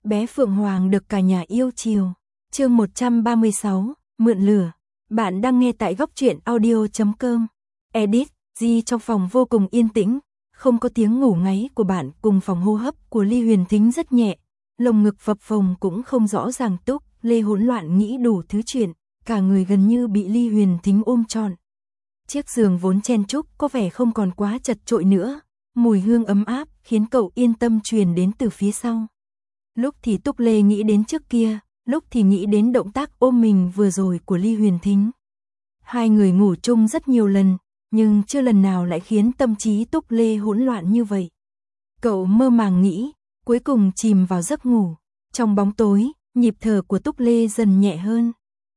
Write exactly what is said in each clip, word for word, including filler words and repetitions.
bé Phượng Hoàng được cả nhà yêu chiều. Chương một trăm ba mươi sáu, mượn lửa. Bạn đang nghe tại góc truyện audio chấm com. Edit, Di trong phòng vô cùng yên tĩnh, không có tiếng ngủ ngáy của bạn cùng phòng hô hấp của Ly Huyền Thính rất nhẹ, lồng ngực phập phồng cũng không rõ ràng. Túc Lê hỗn loạn nghĩ đủ thứ chuyện, cả người gần như bị Ly Huyền Thính ôm trọn. Chiếc giường vốn chen chúc có vẻ không còn quá chật chội nữa, mùi hương ấm áp khiến cậu yên tâm truyền đến từ phía sau. Lúc thì Túc Lê nghĩ đến trước kia, lúc thì nghĩ đến động tác ôm mình vừa rồi của Ly Huyền Thính. Hai người ngủ chung rất nhiều lần, nhưng chưa lần nào lại khiến tâm trí Túc Lê hỗn loạn như vậy. Cậu mơ màng nghĩ, cuối cùng chìm vào giấc ngủ. Trong bóng tối, nhịp thở của Túc Lê dần nhẹ hơn.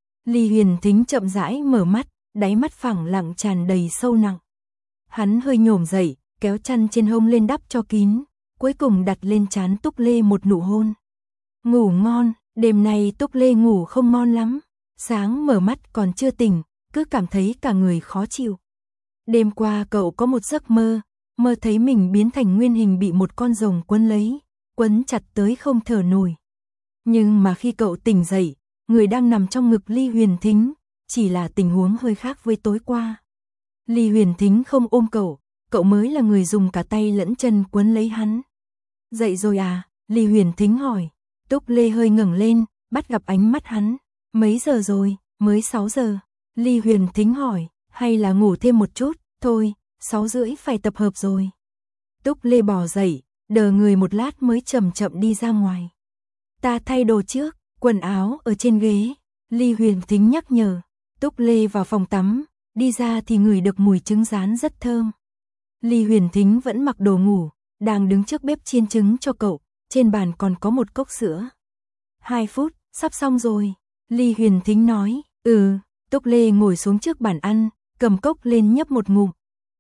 Ly Huyền Thính chậm rãi mở mắt, đáy mắt phẳng lặng tràn đầy sâu nặng. Hắn hơi nhổm dậy, kéo chăn trên hông lên đắp cho kín, cuối cùng đặt lên trán Túc Lê một nụ hôn. Ngủ ngon, đêm nay Túc Lê ngủ không ngon lắm. Sáng mở mắt còn chưa tỉnh, cứ cảm thấy cả người khó chịu. Đêm qua cậu có một giấc mơ, mơ thấy mình biến thành nguyên hình bị một con rồng quấn lấy, quấn chặt tới không thở nổi. Nhưng mà khi cậu tỉnh dậy, người đang nằm trong ngực Ly Huyền Thính, chỉ là tình huống hơi khác với tối qua. Ly Huyền Thính không ôm cậu, cậu mới là người dùng cả tay lẫn chân quấn lấy hắn. Dậy rồi à? Ly Huyền Thính hỏi. Túc Lê hơi ngẩng lên, bắt gặp ánh mắt hắn. Mấy giờ rồi? Mới sáu giờ. Ly Huyền Thính hỏi, hay là ngủ thêm một chút? Thôi, sáu rưỡi phải tập hợp rồi. Túc Lê bò dậy, đờ người một lát mới chậm chậm đi ra ngoài. Ta thay đồ trước, quần áo ở trên ghế. Ly Huyền Thính nhắc nhở. Túc Lê vào phòng tắm, đi ra thì ngửi được mùi trứng rán rất thơm. Ly Huyền Thính vẫn mặc đồ ngủ, đang đứng trước bếp chiên trứng cho cậu, trên bàn còn có một cốc sữa. Hai phút, sắp xong rồi. Ly Huyền Thính nói, ừ. Túc Lê ngồi xuống trước bàn ăn, cầm cốc lên nhấp một ngụm.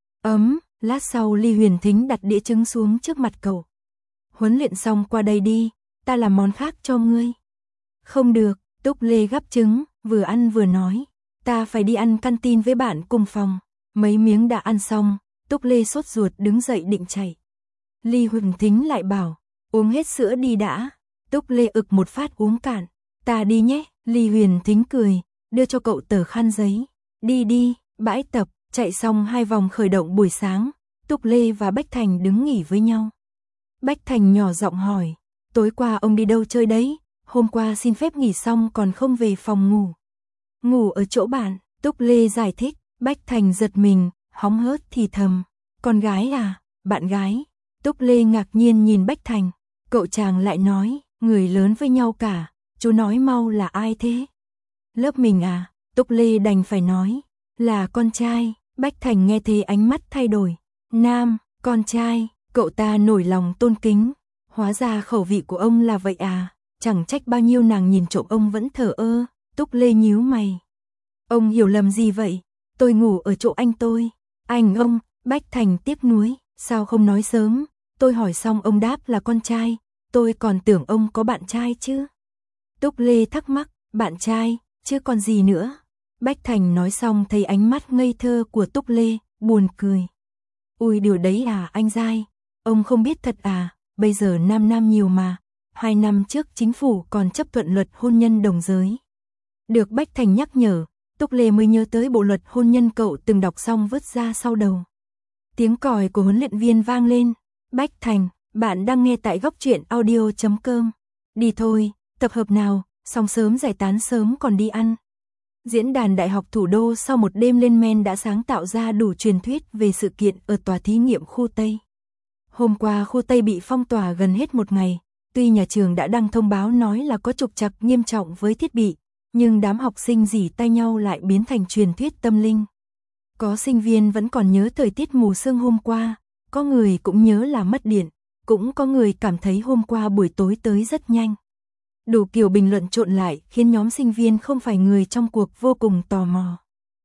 Ấm, lát sau Ly Huyền Thính đặt đĩa trứng xuống trước mặt cậu. Huấn luyện xong qua đây đi, ta làm món khác cho ngươi. Không được, Túc Lê gắp trứng, vừa ăn vừa nói. Ta phải đi ăn canteen với bạn cùng phòng. Mấy miếng đã ăn xong, Túc Lê sốt ruột đứng dậy định chạy. Ly Huyền Thính lại bảo, uống hết sữa đi đã. Túc Lê ực một phát uống cạn. Ta đi nhé. Ly Huyền Thính cười, đưa cho cậu tờ khăn giấy. Đi đi. Bãi tập, chạy xong hai vòng khởi động buổi sáng, Túc Lê và Bách Thành đứng nghỉ với nhau. Bách Thành nhỏ giọng hỏi, tối qua ông đi đâu chơi đấy? Hôm qua xin phép nghỉ xong còn không về phòng ngủ. Ngủ ở chỗ bạn. Túc Lê giải thích. Bách Thành giật mình, hóng hớt thì thầm, con gái à? Bạn gái? Túc Lê ngạc nhiên nhìn Bách Thành. Cậu chàng lại nói, người lớn với nhau cả, chú nói mau là ai thế? Lớp mình à? Túc Lê đành phải nói, là con trai. Bách Thành nghe thế ánh mắt thay đổi. Nam, con trai, cậu ta nổi lòng tôn kính. Hóa ra khẩu vị của ông là vậy à? Chẳng trách bao nhiêu nàng nhìn trộm ông vẫn thờ ơ. Túc Lê nhíu mày. Ông hiểu lầm gì vậy? Tôi ngủ ở chỗ anh tôi. Anh ông? Bách Thành tiếc nuối. Sao không nói sớm? Tôi hỏi xong ông đáp là con trai. Tôi còn tưởng ông có bạn trai chứ. Túc Lê thắc mắc. Bạn trai, chứ còn gì nữa? Bách Thành nói xong thấy ánh mắt ngây thơ của Túc Lê, buồn cười. Ui điều đấy à anh dai, ông không biết thật à, bây giờ nam nam nhiều mà. Hai năm trước chính phủ còn chấp thuận luật hôn nhân đồng giới. Được Bách Thành nhắc nhở, Túc Lê mới nhớ tới bộ luật hôn nhân cậu từng đọc xong vứt ra sau đầu. Tiếng còi của huấn luyện viên vang lên. Bách Thành, bạn đang nghe tại góc truyện audio chấm com. Đi thôi, tập hợp nào, xong sớm giải tán sớm còn đi ăn. Diễn đàn Đại học Thủ đô sau một đêm lên men đã sáng tạo ra đủ truyền thuyết về sự kiện ở tòa thí nghiệm khu Tây. Hôm qua khu Tây bị phong tỏa gần hết một ngày, tuy nhà trường đã đăng thông báo nói là có trục trặc nghiêm trọng với thiết bị, nhưng đám học sinh rỉ tay nhau lại biến thành truyền thuyết tâm linh. Có sinh viên vẫn còn nhớ thời tiết mù sương hôm qua, có người cũng nhớ là mất điện, cũng có người cảm thấy hôm qua buổi tối tới rất nhanh. Đủ kiểu bình luận trộn lại khiến nhóm sinh viên không phải người trong cuộc vô cùng tò mò.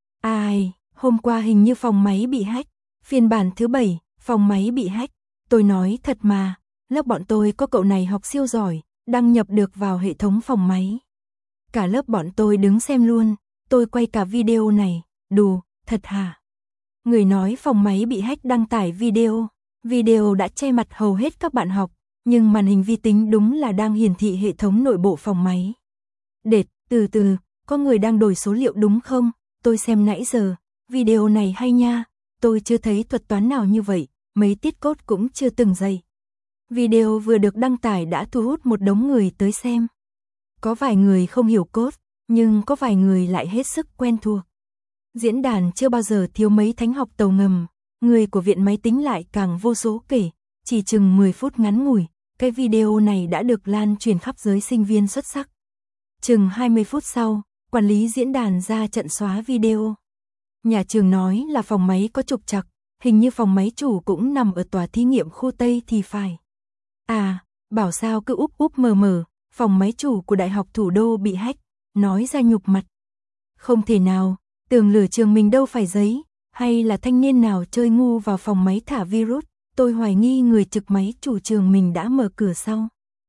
Ai, hôm qua hình như phòng máy bị hack, phiên bản thứ bảy, phòng máy bị hack. Tôi nói thật mà, lớp bọn tôi có cậu này học siêu giỏi, đăng nhập được vào hệ thống phòng máy. Cả lớp bọn tôi đứng xem luôn, tôi quay cả video này, đù, thật hả? Người nói phòng máy bị hack đăng tải video, video đã che mặt hầu hết các bạn học, nhưng màn hình vi tính đúng là đang hiển thị hệ thống nội bộ phòng máy. Đệt, từ từ, có người đang đổi số liệu đúng không? Tôi xem nãy giờ, video này hay nha, tôi chưa thấy thuật toán nào như vậy, mấy tiết code cũng chưa từng dày. Video vừa được đăng tải đã thu hút một đống người tới xem. Có vài người không hiểu code, nhưng có vài người lại hết sức quen thuộc. Diễn đàn chưa bao giờ thiếu mấy thánh học tàu ngầm, người của viện máy tính lại càng vô số kể, chỉ chừng mười phút ngắn ngủi, cái video này đã được lan truyền khắp giới sinh viên xuất sắc. Chừng hai mươi phút sau, quản lý diễn đàn ra trận xóa video. Nhà trường nói là phòng máy có trục trặc, hình như phòng máy chủ cũng nằm ở tòa thí nghiệm khu Tây thì phải. À, bảo sao cứ úp úp mờ mờ, phòng máy chủ của Đại học Thủ đô bị hack, nói ra nhục mặt. Không thể nào, tường lửa trường mình đâu phải giấy, hay là thanh niên nào chơi ngu vào phòng máy thả virus, tôi hoài nghi người trực máy chủ trường mình đã mở cửa sau.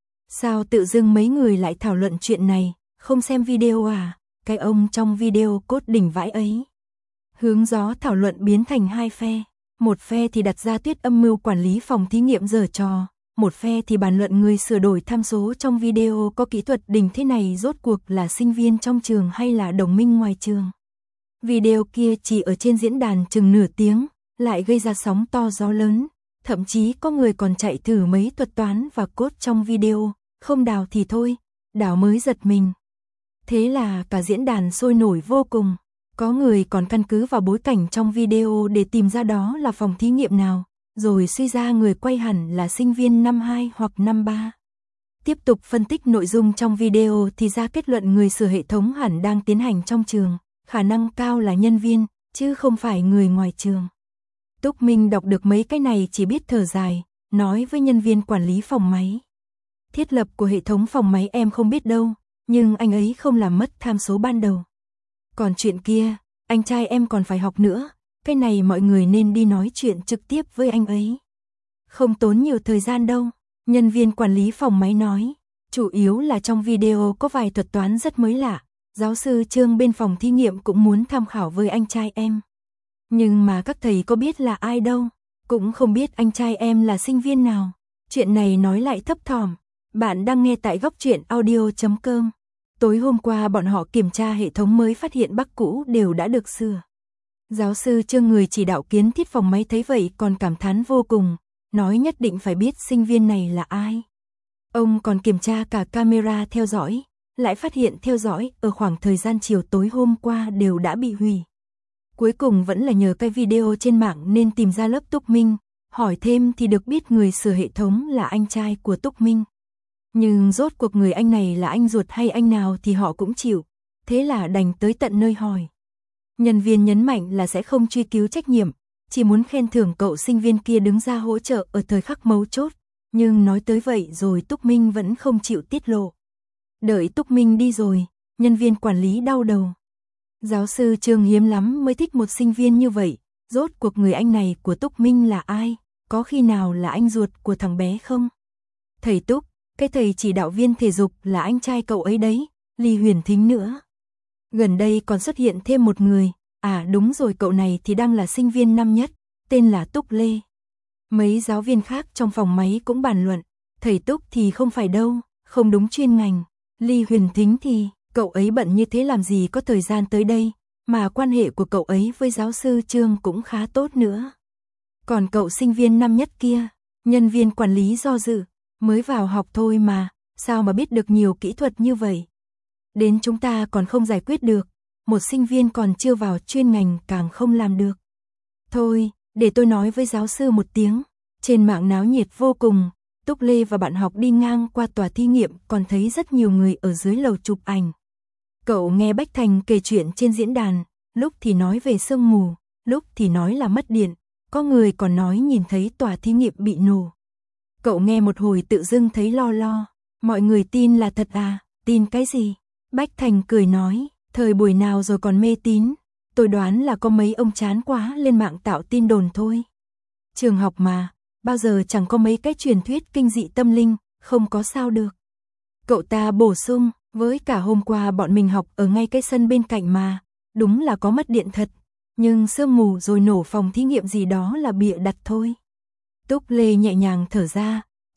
Sao tự dưng mấy người lại thảo luận chuyện này, không xem video à, cái ông trong video cốt đỉnh vãi ấy. Hướng gió thảo luận biến thành hai phe, một phe thì đặt ra thuyết âm mưu quản lý phòng thí nghiệm giở trò, một phe thì bàn luận người sửa đổi tham số trong video có kỹ thuật đỉnh thế này rốt cuộc là sinh viên trong trường hay là đồng minh ngoài trường. Video kia chỉ ở trên diễn đàn chừng nửa tiếng, lại gây ra sóng to gió lớn, thậm chí có người còn chạy thử mấy thuật toán và code trong video, không đào thì thôi, đào mới giật mình. Thế là cả diễn đàn sôi nổi vô cùng, có người còn căn cứ vào bối cảnh trong video để tìm ra đó là phòng thí nghiệm nào, rồi suy ra người quay hẳn là sinh viên năm hai hoặc năm ba. Tiếp tục phân tích nội dung trong video thì ra kết luận người sửa hệ thống hẳn đang tiến hành trong trường, khả năng cao là nhân viên, chứ không phải người ngoài trường. Túc Minh đọc được mấy cái này chỉ biết thở dài, nói với nhân viên quản lý phòng máy. Thiết lập của hệ thống phòng máy em không biết đâu, nhưng anh ấy không làm mất tham số ban đầu. Còn chuyện kia, anh trai em còn phải học nữa, cái này mọi người nên đi nói chuyện trực tiếp với anh ấy. Không tốn nhiều thời gian đâu, nhân viên quản lý phòng máy nói, chủ yếu là trong video có vài thuật toán rất mới lạ, giáo sư Trương bên phòng thí nghiệm cũng muốn tham khảo với anh trai em. Nhưng mà các thầy có biết là ai đâu, cũng không biết anh trai em là sinh viên nào. Chuyện này nói lại thấp thỏm. Bạn đang nghe tại góc truyện audio chấm com. Tối hôm qua bọn họ kiểm tra hệ thống mới phát hiện bug cũ đều đã được sửa. Giáo sư Trương người chỉ đạo kiến thiết phòng máy thấy vậy còn cảm thán vô cùng, nói nhất định phải biết sinh viên này là ai. Ông còn kiểm tra cả camera theo dõi, lại phát hiện theo dõi ở khoảng thời gian chiều tối hôm qua đều đã bị hủy. Cuối cùng vẫn là nhờ cái video trên mạng nên tìm ra lớp Túc Minh, hỏi thêm thì được biết người sửa hệ thống là anh trai của Túc Minh. Nhưng rốt cuộc người anh này là anh ruột hay anh nào thì họ cũng chịu, thế là đành tới tận nơi hỏi. Nhân viên nhấn mạnh là sẽ không truy cứu trách nhiệm, chỉ muốn khen thưởng cậu sinh viên kia đứng ra hỗ trợ ở thời khắc mấu chốt, nhưng nói tới vậy rồi Túc Minh vẫn không chịu tiết lộ. Đợi Túc Minh đi rồi, nhân viên quản lý đau đầu. Giáo sư Trương hiếm lắm mới thích một sinh viên như vậy, rốt cuộc người anh này của Túc Minh là ai, có khi nào là anh ruột của thằng bé không? Thầy Túc, cái thầy chỉ đạo viên thể dục là anh trai cậu ấy đấy, Ly Huyền Thính nữa. Gần đây còn xuất hiện thêm một người, à đúng rồi cậu này thì đang là sinh viên năm nhất, tên là Túc Lê. Mấy giáo viên khác trong phòng máy cũng bàn luận, thầy Túc thì không phải đâu, không đúng chuyên ngành, Ly Huyền Thính thì, cậu ấy bận như thế làm gì có thời gian tới đây, mà quan hệ của cậu ấy với giáo sư Trương cũng khá tốt nữa. Còn cậu sinh viên năm nhất kia, nhân viên quản lý do dự, mới vào học thôi mà, sao mà biết được nhiều kỹ thuật như vậy. Đến chúng ta còn không giải quyết được, một sinh viên còn chưa vào chuyên ngành càng không làm được. Thôi, để tôi nói với giáo sư một tiếng, trên mạng náo nhiệt vô cùng, Túc Lê và bạn học đi ngang qua tòa thí nghiệm còn thấy rất nhiều người ở dưới lầu chụp ảnh. Cậu nghe Bách Thành kể chuyện trên diễn đàn, lúc thì nói về sương mù, lúc thì nói là mất điện, có người còn nói nhìn thấy tòa thí nghiệm bị nổ. Cậu nghe một hồi tự dưng thấy lo lo, mọi người tin là thật à, tin cái gì? Bách Thành cười nói, thời buổi nào rồi còn mê tín, tôi đoán là có mấy ông chán quá lên mạng tạo tin đồn thôi. Trường học mà, bao giờ chẳng có mấy cái truyền thuyết kinh dị tâm linh, không có sao được. Cậu ta bổ sung, với cả hôm qua bọn mình học ở ngay cái sân bên cạnh mà, đúng là có mất điện thật, nhưng sương mù rồi nổ phòng thí nghiệm gì đó là bịa đặt thôi. Túc Lê nhẹ nhàng thở ra, chuyện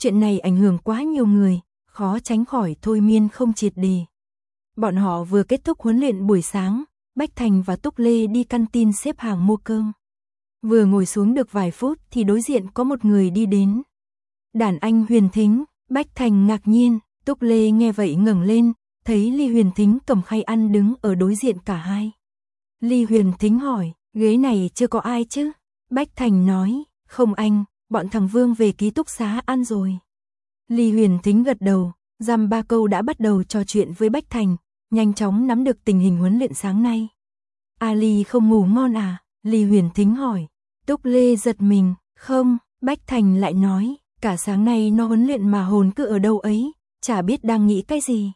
chuyện này ảnh hưởng quá nhiều người, khó tránh khỏi thôi miên không triệt đề. Bọn họ vừa kết thúc huấn luyện buổi sáng, Bách Thành và Túc Lê đi căn tin xếp hàng mua cơm. Vừa ngồi xuống được vài phút thì đối diện có một người đi đến. Đàn anh Huyền Thính. Bách Thành ngạc nhiên, Túc Lê nghe vậy ngẩng lên, thấy Ly Huyền Thính cầm khay ăn đứng ở đối diện cả hai. Ly Huyền Thính hỏi, ghế này chưa có ai chứ? Bách Thành nói, không anh, bọn thằng Vương về ký túc xá ăn rồi. Ly Huyền Thính gật đầu, dăm ba câu đã bắt đầu trò chuyện với Bách Thành, nhanh chóng nắm được tình hình huấn luyện sáng nay. Ali không ngủ ngon à? Ly Huyền Thính hỏi. Túc Lê giật mình, không, Bách Thành lại nói, cả sáng nay nó huấn luyện mà hồn cứ ở đâu ấy, chả biết đang nghĩ cái gì.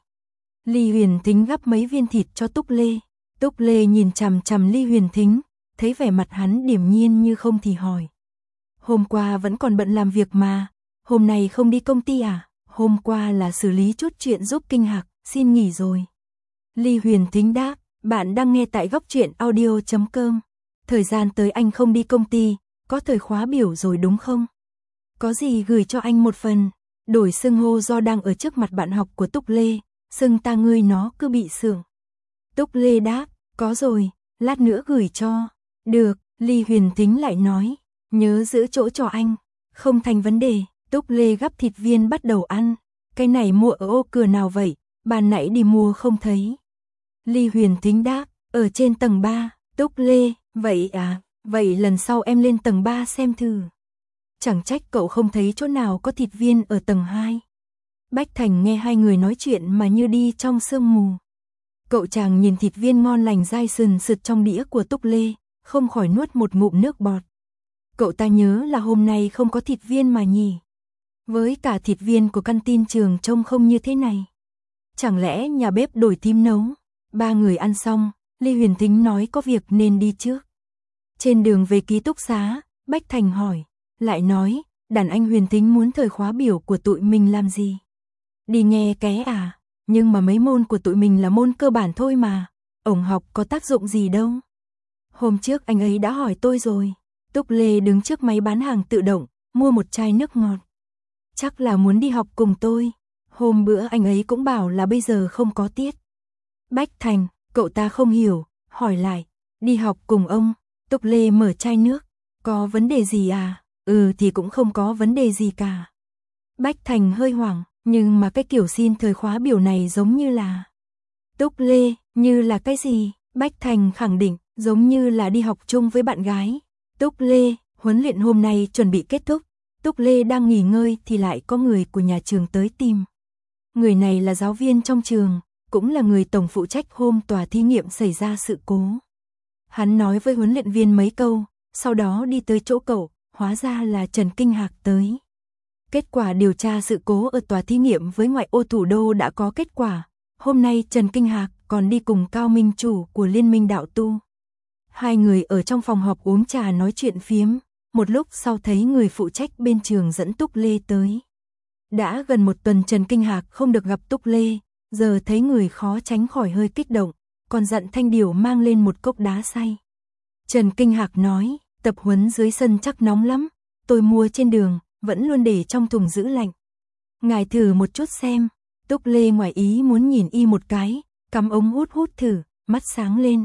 Ly Huyền Thính gắp mấy viên thịt cho Túc Lê. Túc Lê nhìn chằm chằm Ly Huyền Thính, thấy vẻ mặt hắn điềm nhiên như không thì hỏi. Hôm qua vẫn còn bận làm việc mà, hôm nay không đi công ty à? Hôm qua là xử lý chút chuyện giúp Kinh Hạc, xin nghỉ rồi. Ly Huyền Thính đáp, bạn đang nghe tại góc truyện audio chấm com. Thời gian tới anh không đi công ty, có thời khóa biểu rồi đúng không? Có gì gửi cho anh một phần. Đổi xưng hô do đang ở trước mặt bạn học của Túc Lê, xưng ta ngươi nó cứ bị sượng. Túc Lê đáp, có rồi, lát nữa gửi cho. Được, Ly Huyền Thính lại nói, nhớ giữ chỗ cho anh. Không thành vấn đề. Túc Lê gắp thịt viên bắt đầu ăn. Cái này mua ở ô cửa nào vậy? Ban nãy đi mua không thấy. Ly Huyền Thính đáp, ở trên tầng ba. Túc Lê, vậy à, vậy lần sau em lên tầng ba xem thử. Chẳng trách cậu không thấy chỗ nào có thịt viên ở tầng hai. Bách Thành nghe hai người nói chuyện mà như đi trong sương mù. Cậu chàng nhìn thịt viên ngon lành dai sườn sượt trong đĩa của Túc Lê, không khỏi nuốt một ngụm nước bọt. Cậu ta nhớ là hôm nay không có thịt viên mà nhỉ. Với cả thịt viên của căn tin trường trông không như thế này. Chẳng lẽ nhà bếp đổi thím nấu? Ba người ăn xong, Ly Huyền Thính nói có việc nên đi trước. Trên đường về ký túc xá, Bách Thành hỏi, lại nói, đàn anh Huyền Thính muốn thời khóa biểu của tụi mình làm gì? Đi nghe ké à? Nhưng mà mấy môn của tụi mình là môn cơ bản thôi mà, ổng học có tác dụng gì đâu. Hôm trước anh ấy đã hỏi tôi rồi. Túc Lê đứng trước máy bán hàng tự động, mua một chai nước ngọt. Chắc là muốn đi học cùng tôi. Hôm bữa anh ấy cũng bảo là bây giờ không có tiết. Bách Thành, cậu ta không hiểu, hỏi lại, đi học cùng ông. Túc Lê mở chai nước, có vấn đề gì à? Ừ thì cũng không có vấn đề gì cả. Bách Thành hơi hoảng, nhưng mà cái kiểu xin thời khóa biểu này giống như là... Túc Lê, như là cái gì? Bách Thành khẳng định, giống như là đi học chung với bạn gái. Túc Lê, huấn luyện hôm nay chuẩn bị kết thúc. Túc Lê đang nghỉ ngơi thì lại có người của nhà trường tới tìm. Người này là giáo viên trong trường, cũng là người tổng phụ trách hôm tòa thí nghiệm xảy ra sự cố. Hắn nói với huấn luyện viên mấy câu, sau đó đi tới chỗ cậu, hóa ra là Trần Kinh Hạc tới. Kết quả điều tra sự cố ở tòa thí nghiệm với ngoại ô thủ đô đã có kết quả. Hôm nay Trần Kinh Hạc còn đi cùng Cao Minh Chủ của Liên minh Đạo Tu. Hai người ở trong phòng họp uống trà nói chuyện phiếm, một lúc sau thấy người phụ trách bên trường dẫn Túc Lê tới. Đã gần một tuần Trần Kinh Hạc không được gặp Túc Lê, giờ thấy người khó tránh khỏi hơi kích động, còn dặn Thanh Điều mang lên một cốc đá xay. Trần Kinh Hạc nói, tập huấn dưới sân chắc nóng lắm, tôi mua trên đường, vẫn luôn để trong thùng giữ lạnh. Ngài thử một chút xem. Túc Lê ngoài ý muốn nhìn y một cái, cắm ống hút hút thử, mắt sáng lên.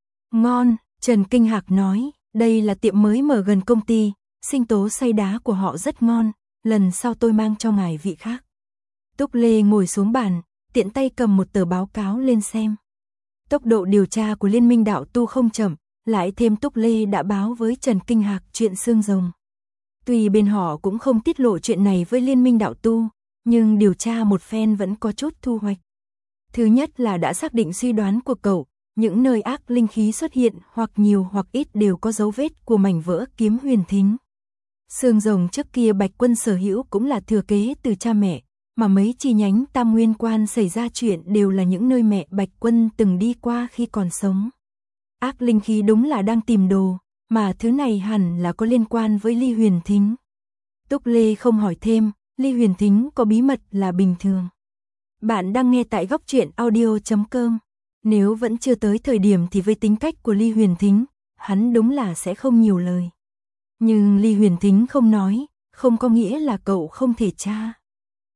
Ngon, Trần Kinh Hạc nói, đây là tiệm mới mở gần công ty, sinh tố xay đá của họ rất ngon, lần sau tôi mang cho ngài vị khác. Túc Lê ngồi xuống bàn, tiện tay cầm một tờ báo cáo lên xem. Tốc độ điều tra của Liên minh Đạo Tu không chậm, lại thêm Túc Lê đã báo với Trần Kinh Hạc chuyện xương rồng. Tuy bên họ cũng không tiết lộ chuyện này với Liên minh Đạo Tu, nhưng điều tra một phen vẫn có chút thu hoạch. Thứ nhất là đã xác định suy đoán của cậu, những nơi ác linh khí xuất hiện hoặc nhiều hoặc ít đều có dấu vết của mảnh vỡ kiếm huyền thính. Xương rồng trước kia Bạch Quân sở hữu cũng là thừa kế từ cha mẹ, mà mấy chi nhánh Tam Nguyên Quan xảy ra chuyện đều là những nơi mẹ Bạch Quân từng đi qua khi còn sống. Ác linh khí đúng là đang tìm đồ, mà thứ này hẳn là có liên quan với Ly Huyền Thính. Túc Lê không hỏi thêm, Ly Huyền Thính có bí mật là bình thường. Bạn đang nghe tại góc truyện audio chấm com. Nếu vẫn chưa tới thời điểm thì với tính cách của Ly Huyền Thính, hắn đúng là sẽ không nhiều lời. Nhưng Ly Huyền Thính không nói, không có nghĩa là cậu không thể tra.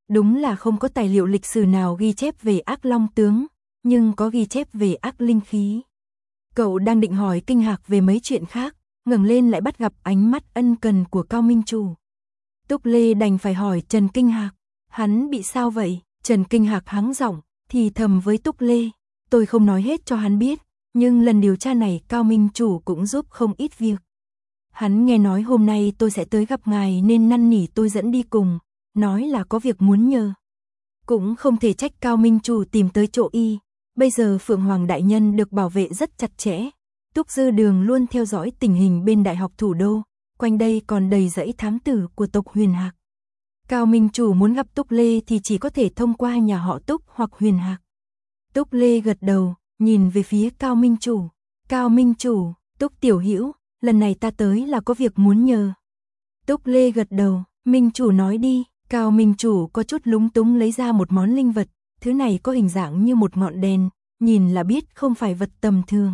Đúng là không có tài liệu lịch sử nào ghi chép về Ác Long tướng, nhưng có ghi chép về ác linh khí. Cậu đang định hỏi Kinh Hạc về mấy chuyện khác, ngẩng lên lại bắt gặp ánh mắt ân cần của Cao Minh Chủ. Túc Lê đành phải hỏi Trần Kinh Hạc, hắn bị sao vậy? Trần Kinh Hạc hắng giọng, thì thầm với Túc Lê, tôi không nói hết cho hắn biết, nhưng lần điều tra này Cao Minh Chủ cũng giúp không ít việc. Hắn nghe nói hôm nay tôi sẽ tới gặp ngài nên năn nỉ tôi dẫn đi cùng, nói là có việc muốn nhờ. Cũng không thể trách Cao Minh Chủ tìm tới chỗ y, bây giờ Phượng Hoàng Đại Nhân được bảo vệ rất chặt chẽ. Túc Dư Đường luôn theo dõi tình hình bên Đại học Thủ đô, quanh đây còn đầy dãy thám tử của tộc Huyền Hạc. Cao Minh Chủ muốn gặp Túc Lê thì chỉ có thể thông qua nhà họ Túc hoặc Huyền Hạc. Túc Lê gật đầu, nhìn về phía Cao Minh Chủ. Cao Minh Chủ, Túc Tiểu Hữu, lần này ta tới là có việc muốn nhờ. Túc Lê gật đầu, Minh Chủ nói đi. Cao Minh Chủ có chút lúng túng lấy ra một món linh vật, thứ này có hình dạng như một ngọn đèn, nhìn là biết không phải vật tầm thường.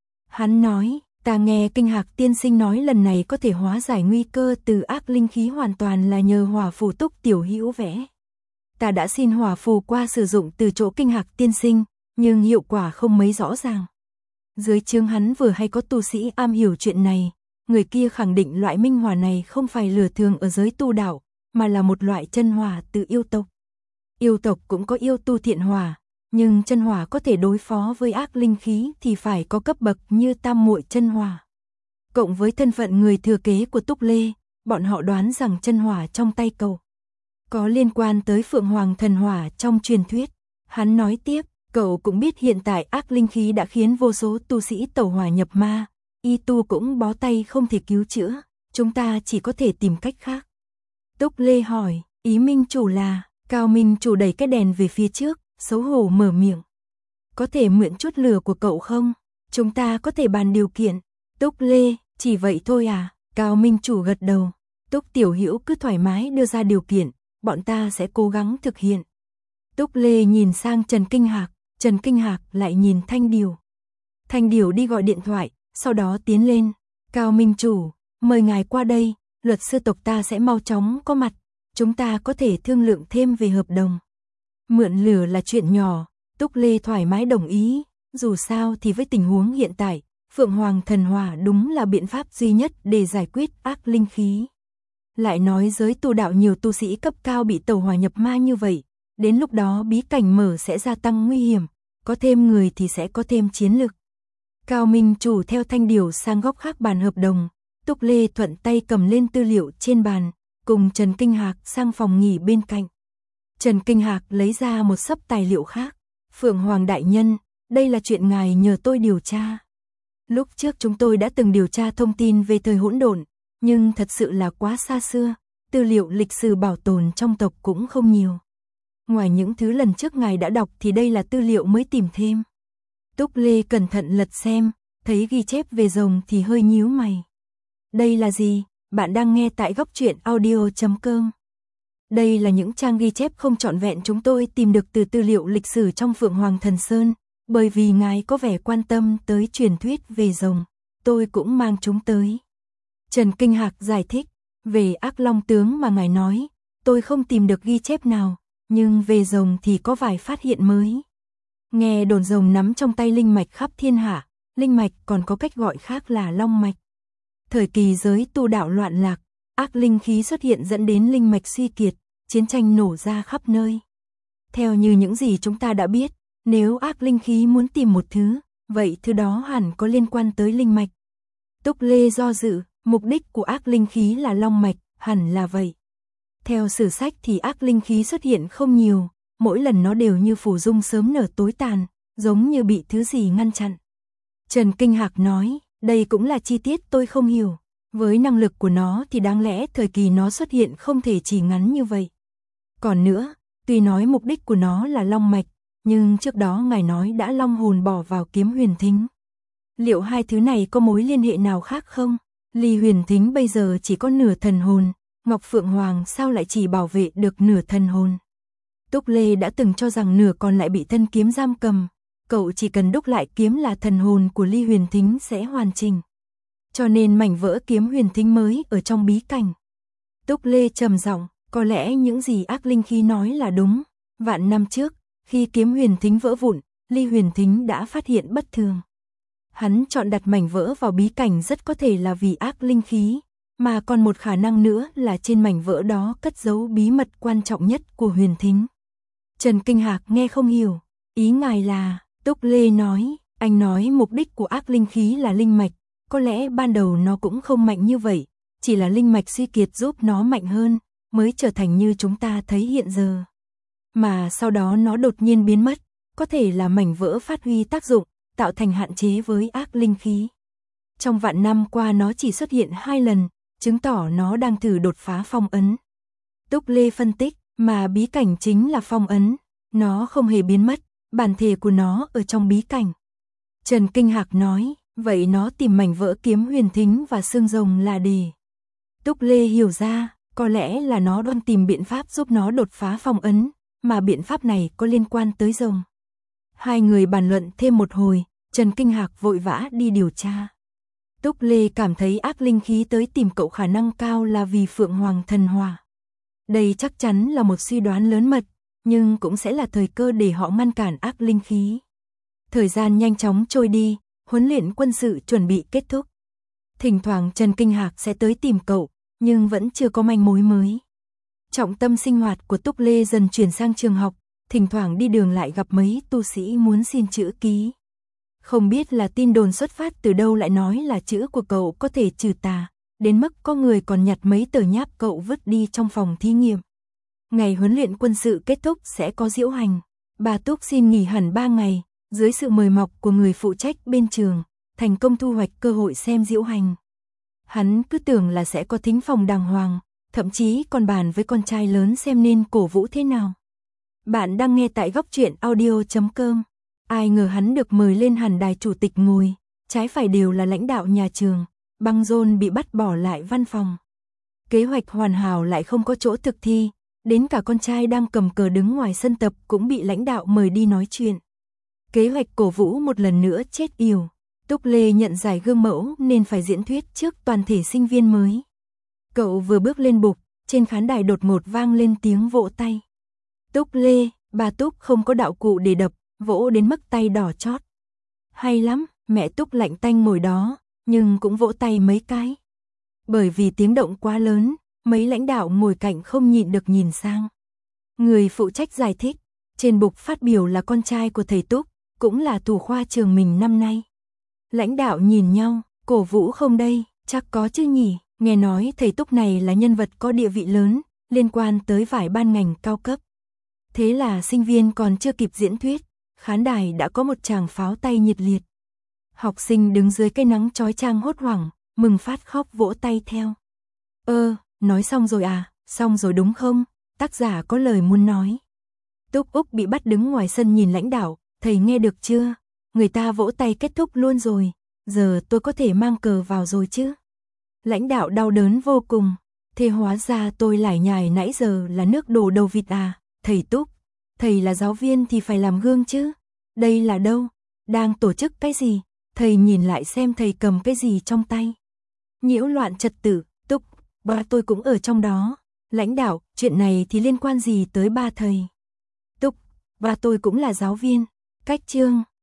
Hắn nói, ta nghe Kinh Hạc tiên sinh nói lần này có thể hóa giải nguy cơ từ ác linh khí hoàn toàn là nhờ hỏa phù Túc Tiểu Hữu vẽ. Ta đã xin hỏa phù qua sử dụng từ chỗ Kinh Hạc tiên sinh, nhưng hiệu quả không mấy rõ ràng. Dưới trướng hắn vừa hay có tu sĩ am hiểu chuyện này, người kia khẳng định loại minh hỏa này không phải lửa thường ở giới tu đạo, mà là một loại chân hỏa từ yêu tộc. Yêu tộc cũng có yêu tu thiện hỏa, nhưng chân hỏa có thể đối phó với ác linh khí thì phải có cấp bậc như tam muội chân hỏa. Cộng với thân phận người thừa kế của Túc Lê, bọn họ đoán rằng chân hỏa trong tay cậu có liên quan tới Phượng Hoàng thần hỏa trong truyền thuyết. Hắn nói tiếp, cậu cũng biết hiện tại ác linh khí đã khiến vô số tu sĩ tẩu hỏa nhập ma, y tu cũng bó tay không thể cứu chữa, chúng ta chỉ có thể tìm cách khác. Túc Lê hỏi, ý Minh Chủ là? Cao Minh Chủ đẩy cái đèn về phía trước, xấu hổ mở miệng. Có thể mượn chút lửa của cậu không? Chúng ta có thể bàn điều kiện. Túc Lê, chỉ vậy thôi à? Cao Minh Chủ gật đầu. Túc Tiểu Hữu cứ thoải mái đưa ra điều kiện, bọn ta sẽ cố gắng thực hiện. Túc Lê nhìn sang Trần Kinh Hạc, Trần Kinh Hạc lại nhìn Thanh Điều. Thanh Điều đi gọi điện thoại, sau đó tiến lên. Cao Minh Chủ, mời ngài qua đây, luật sư tộc ta sẽ mau chóng có mặt, chúng ta có thể thương lượng thêm về hợp đồng. Mượn lửa là chuyện nhỏ, Túc Lê thoải mái đồng ý, dù sao thì với tình huống hiện tại, Phượng Hoàng thần hỏa đúng là biện pháp duy nhất để giải quyết ác linh khí. Lại nói giới tu đạo nhiều tu sĩ cấp cao bị tẩu hỏa nhập ma như vậy, đến lúc đó bí cảnh mở sẽ gia tăng nguy hiểm, có thêm người thì sẽ có thêm chiến lực. Cao Minh Chủ theo Thanh Điều sang góc khác bàn hợp đồng, Túc Lê thuận tay cầm lên tư liệu trên bàn, cùng Trần Kinh Hạc sang phòng nghỉ bên cạnh. Trần Kinh Hạc lấy ra một xấp tài liệu khác. Phượng Hoàng Đại Nhân, đây là chuyện ngài nhờ tôi điều tra. Lúc trước chúng tôi đã từng điều tra thông tin về thời hỗn độn, nhưng thật sự là quá xa xưa, tư liệu lịch sử bảo tồn trong tộc cũng không nhiều. Ngoài những thứ lần trước ngài đã đọc thì đây là tư liệu mới tìm thêm. Túc Lê cẩn thận lật xem, thấy ghi chép về rồng thì hơi nhíu mày. Đây là gì? Bạn đang nghe tại góc truyện audio chấm com. Đây là những trang ghi chép không trọn vẹn chúng tôi tìm được từ tư liệu lịch sử trong Phượng Hoàng Thần Sơn, bởi vì ngài có vẻ quan tâm tới truyền thuyết về rồng, tôi cũng mang chúng tới. Trần Kinh Hạc giải thích, về ác long tướng mà ngài nói, tôi không tìm được ghi chép nào, nhưng về rồng thì có vài phát hiện mới. Nghe đồn rồng nắm trong tay linh mạch khắp thiên hạ, linh mạch còn có cách gọi khác là long mạch. Thời kỳ giới tu đạo loạn lạc, ác linh khí xuất hiện dẫn đến linh mạch suy kiệt, chiến tranh nổ ra khắp nơi. Theo như những gì chúng ta đã biết, nếu ác linh khí muốn tìm một thứ, vậy thứ đó hẳn có liên quan tới linh mạch. Túc Lê do dự, mục đích của ác linh khí là long mạch, hẳn là vậy. Theo sử sách thì ác linh khí xuất hiện không nhiều, mỗi lần nó đều như phù dung sớm nở tối tàn, giống như bị thứ gì ngăn chặn. Trần Kinh Hạc nói, đây cũng là chi tiết tôi không hiểu. Với năng lực của nó thì đáng lẽ thời kỳ nó xuất hiện không thể chỉ ngắn như vậy. Còn nữa, tuy nói mục đích của nó là long mạch, nhưng trước đó ngài nói đã long hồn bỏ vào kiếm huyền thính. Liệu hai thứ này có mối liên hệ nào khác không? Ly huyền thính bây giờ chỉ có nửa thần hồn, Ngọc Phượng Hoàng sao lại chỉ bảo vệ được nửa thần hồn? Túc Lê đã từng cho rằng nửa còn lại bị thân kiếm giam cầm, cậu chỉ cần đúc lại kiếm là thần hồn của Ly huyền thính sẽ hoàn chỉnh. Cho nên mảnh vỡ kiếm huyền thính mới ở trong bí cảnh. Túc Lê trầm giọng, Có lẽ những gì ác linh khí nói là đúng. Vạn năm trước, khi kiếm huyền thính vỡ vụn, Ly Huyền Thính đã phát hiện bất thường. Hắn chọn đặt mảnh vỡ vào bí cảnh rất có thể là vì ác linh khí, mà còn một khả năng nữa là trên mảnh vỡ đó cất giấu bí mật quan trọng nhất của Huyền Thính. Trần Kinh Hạc nghe không hiểu, ý ngài là, Túc Lê nói, anh nói mục đích của ác linh khí là linh mạch, có lẽ ban đầu nó cũng không mạnh như vậy, chỉ là linh mạch suy kiệt giúp nó mạnh hơn, mới trở thành như chúng ta thấy hiện giờ. Mà sau đó nó đột nhiên biến mất, có thể là mảnh vỡ phát huy tác dụng, tạo thành hạn chế với ác linh khí. Trong vạn năm qua nó chỉ xuất hiện hai lần, chứng tỏ nó đang thử đột phá phong ấn. Túc Lê phân tích, mà bí cảnh chính là phong ấn, nó không hề biến mất, bản thể của nó ở trong bí cảnh. Trần Kinh Hạc nói, vậy nó tìm mảnh vỡ kiếm huyền thính và xương rồng là để. Túc Lê hiểu ra, có lẽ là nó đang tìm biện pháp giúp nó đột phá phong ấn, mà biện pháp này có liên quan tới rồng. Hai người bàn luận thêm một hồi, Trần Kinh Hạc vội vã đi điều tra. Túc Lê cảm thấy ác linh khí tới tìm cậu khả năng cao là vì Phượng Hoàng thần hỏa. Đây chắc chắn là một suy đoán lớn mật, nhưng cũng sẽ là thời cơ để họ ngăn cản ác linh khí. Thời gian nhanh chóng trôi đi, huấn luyện quân sự chuẩn bị kết thúc. Thỉnh thoảng Trần Kinh Hạc sẽ tới tìm cậu, nhưng vẫn chưa có manh mối mới. Trọng tâm sinh hoạt của Túc Lê dần chuyển sang trường học, thỉnh thoảng đi đường lại gặp mấy tu sĩ muốn xin chữ ký. Không biết là tin đồn xuất phát từ đâu lại nói là chữ của cậu có thể trừ tà, đến mức có người còn nhặt mấy tờ nháp cậu vứt đi trong phòng thí nghiệm. Ngày huấn luyện quân sự kết thúc sẽ có diễu hành. Bà Túc xin nghỉ hẳn ba ngày, dưới sự mời mọc của người phụ trách bên trường, thành công thu hoạch cơ hội xem diễu hành. Hắn cứ tưởng là sẽ có thính phòng đàng hoàng, thậm chí còn bàn với con trai lớn xem nên cổ vũ thế nào. Bạn đang nghe tại góc truyện audio chấm com. Ai ngờ hắn được mời lên hẳn đài chủ tịch ngồi, trái phải đều là lãnh đạo nhà trường, Băng Rôn bị bắt bỏ lại văn phòng. Kế hoạch hoàn hảo lại không có chỗ thực thi, đến cả con trai đang cầm cờ đứng ngoài sân tập cũng bị lãnh đạo mời đi nói chuyện. Kế hoạch cổ vũ một lần nữa chết yểu. Túc Lê nhận giải gương mẫu nên phải diễn thuyết trước toàn thể sinh viên mới. Cậu vừa bước lên bục, trên khán đài đột ngột vang lên tiếng vỗ tay. Túc Lê, bà Túc không có đạo cụ để đập, vỗ đến mức tay đỏ chót. Hay lắm, mẹ Túc lạnh tanh ngồi đó, nhưng cũng vỗ tay mấy cái. Bởi vì tiếng động quá lớn, mấy lãnh đạo ngồi cạnh không nhịn được nhìn sang. Người phụ trách giải thích, trên bục phát biểu là con trai của thầy Túc, cũng là thủ khoa trường mình năm nay. Lãnh đạo nhìn nhau, cổ vũ không đây, chắc có chứ nhỉ, nghe nói thầy Túc này là nhân vật có địa vị lớn, liên quan tới vài ban ngành cao cấp. Thế là sinh viên còn chưa kịp diễn thuyết, khán đài đã có một tràng pháo tay nhiệt liệt. Học sinh đứng dưới cây nắng chói chang hốt hoảng, mừng phát khóc vỗ tay theo. Ơ, nói xong rồi à, xong rồi đúng không? Tác giả có lời muốn nói. Túc Úc bị bắt đứng ngoài sân nhìn lãnh đạo, thầy nghe được chưa? Người ta vỗ tay kết thúc luôn rồi, giờ tôi có thể mang cờ vào rồi chứ? Lãnh đạo đau đớn vô cùng, thế hóa ra tôi lải nhải nãy giờ là nước đổ đầu vịt à, thầy Túc, thầy là giáo viên thì phải làm gương chứ? Đây là đâu? Đang tổ chức cái gì? Thầy nhìn lại xem thầy cầm cái gì trong tay. Nhiễu loạn trật tự, Túc, ba tôi cũng ở trong đó. Lãnh đạo, chuyện này thì liên quan gì tới ba thầy? Túc, ba tôi cũng là giáo viên. Cách chương